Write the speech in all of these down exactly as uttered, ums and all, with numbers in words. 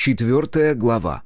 Четвертая глава.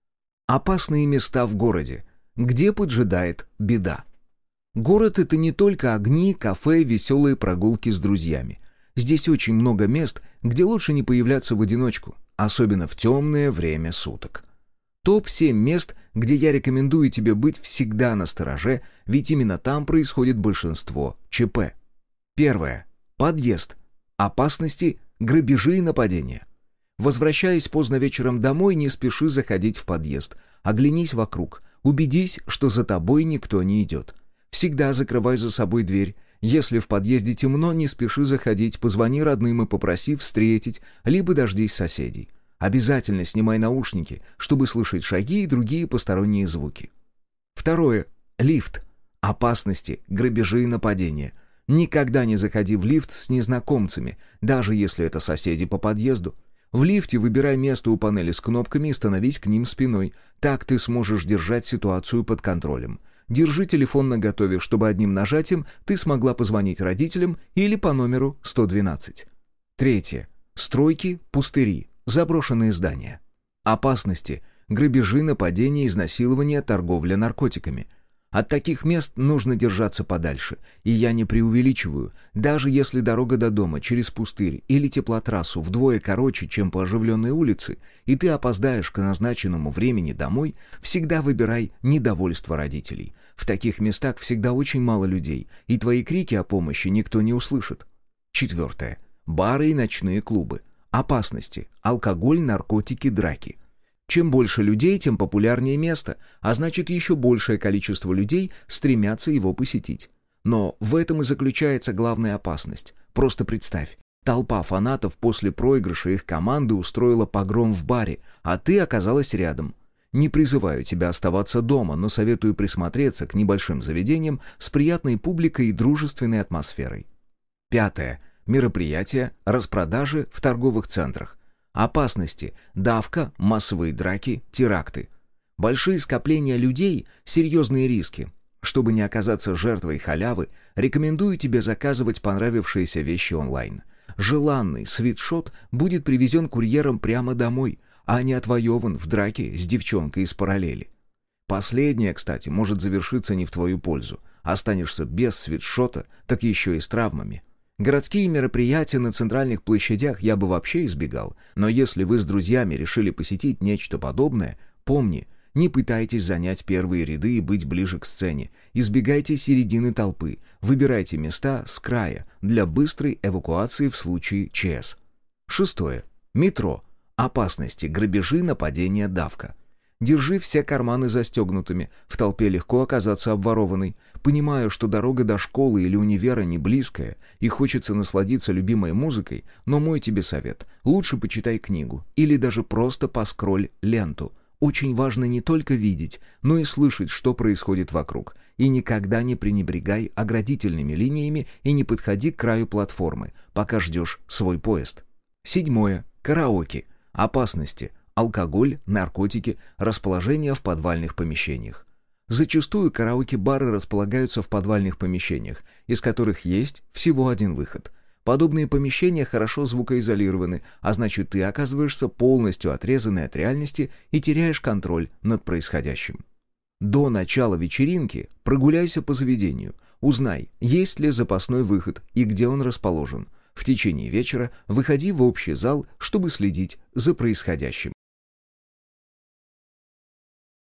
Опасные места в городе. Где поджидает беда. Город — это не только огни, кафе, веселые прогулки с друзьями. Здесь очень много мест, где лучше не появляться в одиночку, особенно в темное время суток. топ семь мест, где я рекомендую тебе быть всегда настороже, ведь именно там происходит большинство ЧП. Первое. Подъезд. Опасности, грабежи и нападения. Возвращаясь поздно вечером домой, не спеши заходить в подъезд. Оглянись вокруг. Убедись, что за тобой никто не идет. Всегда закрывай за собой дверь. Если в подъезде темно, не спеши заходить, позвони родным и попроси встретить, либо дождись соседей. Обязательно снимай наушники, чтобы слышать шаги и другие посторонние звуки. Второе. Лифт. Опасности, грабежи и нападения. Никогда не заходи в лифт с незнакомцами, даже если это соседи по подъезду. В лифте выбирай место у панели с кнопками и становись к ним спиной. Так ты сможешь держать ситуацию под контролем. Держи телефон наготове, чтобы одним нажатием ты смогла позвонить родителям или по номеру сто двенадцать. Третье. Стройки, пустыри, заброшенные здания. Опасности, грабежи, нападения, изнасилования, торговля наркотиками. От таких мест нужно держаться подальше. И я не преувеличиваю. Даже если дорога до дома через пустырь или теплотрассу вдвое короче, чем по оживленной улице, и ты опоздаешь к назначенному времени домой, всегда выбирай недовольство родителей. В таких местах всегда очень мало людей, и твои крики о помощи никто не услышит. Четвертое. Бары и ночные клубы. Опасности. Алкоголь, наркотики, драки. Чем больше людей, тем популярнее место, а значит, еще большее количество людей стремятся его посетить. Но в этом и заключается главная опасность. Просто представь, толпа фанатов после проигрыша их команды устроила погром в баре, а ты оказалась рядом. Не призываю тебя оставаться дома, но советую присмотреться к небольшим заведениям с приятной публикой и дружественной атмосферой. Пятое. Мероприятия, распродажи в торговых центрах. Опасности, давка, массовые драки, теракты. Большие скопления людей – серьезные риски. Чтобы не оказаться жертвой халявы, рекомендую тебе заказывать понравившиеся вещи онлайн. Желанный свитшот будет привезен курьером прямо домой, а не отвоеван в драке с девчонкой из параллели. Последнее, кстати, может завершиться не в твою пользу. Останешься без свитшота, так еще и с травмами. Городские мероприятия на центральных площадях я бы вообще избегал, но если вы с друзьями решили посетить нечто подобное, помни, не пытайтесь занять первые ряды и быть ближе к сцене, избегайте середины толпы, выбирайте места с края для быстрой эвакуации в случае ЧС. Шестое. Метро. Опасности, грабежи, нападения, давка. Держи все карманы застегнутыми, в толпе легко оказаться обворованной. Понимаю, что дорога до школы или универа не близкая, и хочется насладиться любимой музыкой, но мой тебе совет – лучше почитай книгу или даже просто поскроль ленту. Очень важно не только видеть, но и слышать, что происходит вокруг. И никогда не пренебрегай оградительными линиями и не подходи к краю платформы, пока ждешь свой поезд. Седьмое. Караоке. Опасности. Алкоголь, наркотики, расположение в подвальных помещениях. Зачастую караоке-бары располагаются в подвальных помещениях, из которых есть всего один выход. Подобные помещения хорошо звукоизолированы, а значит, ты оказываешься полностью отрезанный от реальности и теряешь контроль над происходящим. До начала вечеринки прогуляйся по заведению, узнай, есть ли запасной выход и где он расположен. В течение вечера выходи в общий зал, чтобы следить за происходящим.